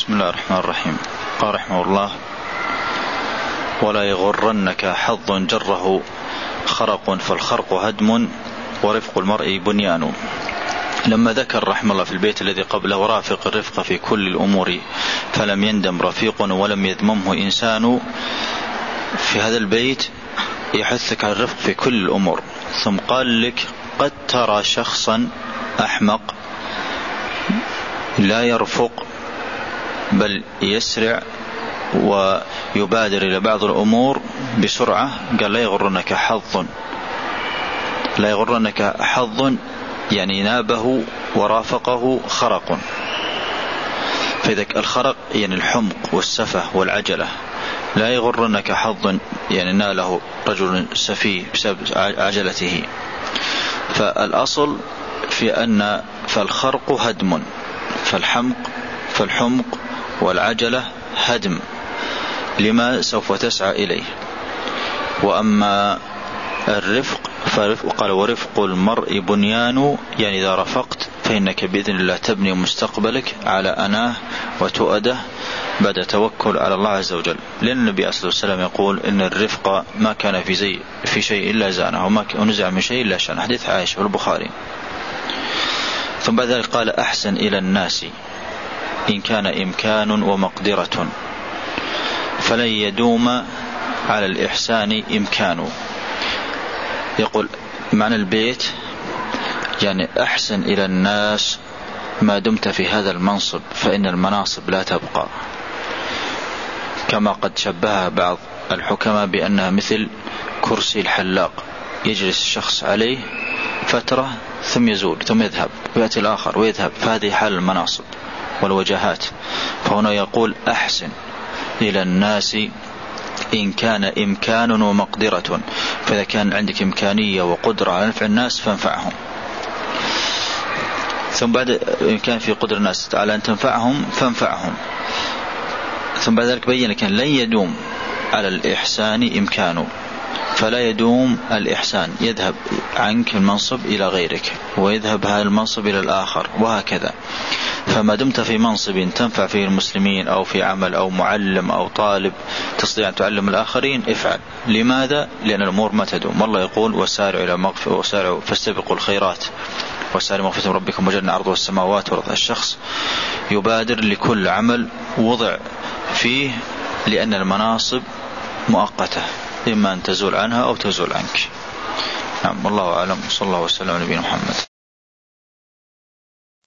بسم الله الرحمن الرحيم. قال رحمه الله: ولا يغرنك حظ جره خرق فالخرق هدم ورفق المرء بنيان. لما ذكر رحمه الله في البيت الذي قبله: ورافق الرفق في كل الأمور فلم يندم رفيق ولم يذممه إنسان، في هذا البيت يحثك على الرفق في كل الأمور، ثم قال لك: قد ترى شخصا أحمق لا يرفق بل يسرع ويبادر إلى بعض الأمور بسرعة. قال: لا يغرنك حظ يعني نابه ورافقه خرق. فإذا الخرق يعني الحمق والسفه والعجلة. لا يغرنك حظ يعني ناله رجل سفيه بسبب عجلته. فالأصل في أن فالخرق هدم، فالحمق والعجلة هدم لما سوف تسعى إليه. وأما الرفق قال: ورفق المرء بنيان، يعني إذا رفقت فإنك بإذن الله تبني مستقبلك على أناه وتؤده بعد توكل على الله عز وجل. لأن النبي صلى الله عليه وسلم يقول: إن الرفق ما كان في شيء إلا زانه ونزع من شيء إلا شانه. حديث عائشة والبخاري. ثم بعد ذلك قال: أحسن إلى الناس إن كان إمكان ومقدرة فلن يدوم على الإحسان إمكان. يقول معنى البيت يعني أحسن إلى الناس ما دمت في هذا المنصب، فإن المناصب لا تبقى، كما قد شبهها بعض الحكماء بأنها مثل كرسي الحلاق، يجلس الشخص عليه فترة ثم يزول ثم يذهب ويأتي الآخر ويذهب، فهذه حال المناصب والوجهات. فهنا يقول: أحسن إلى الناس إن كان إمكان ومقدرة، فإذا كان عندك إمكانية وقدرة على نفع الناس فانفعهم. ثم بعد إن كان في قدر الناس على أن تنفعهم فانفعهم. ثم بعد ذلك بيّن كان لن يدوم على الإحسان إمكانه، فلا يدوم الإحسان، يذهب عنك المنصب إلى غيرك ويذهب هذا المنصب إلى الآخر وهكذا. فما دمت في منصب تنفع فيه المسلمين أو في عمل أو معلم أو طالب تستطيع أن تعلم الآخرين افعل. لماذا؟ لأن الأمور ما تدوم. والله يقول: وسارعوا إلى مغفرة وسارعوا فاستبقوا الخيرات وسارعوا مغفرة ربكم وجنة عرضها السماوات والأرض. الشخص يبادر لكل عمل وضع فيه، لأن المناصب مؤقتة، إما أن تزول عنها أو تزول عنك. نعم، والله أعلم. صلى الله وسلم على نبينا محمد.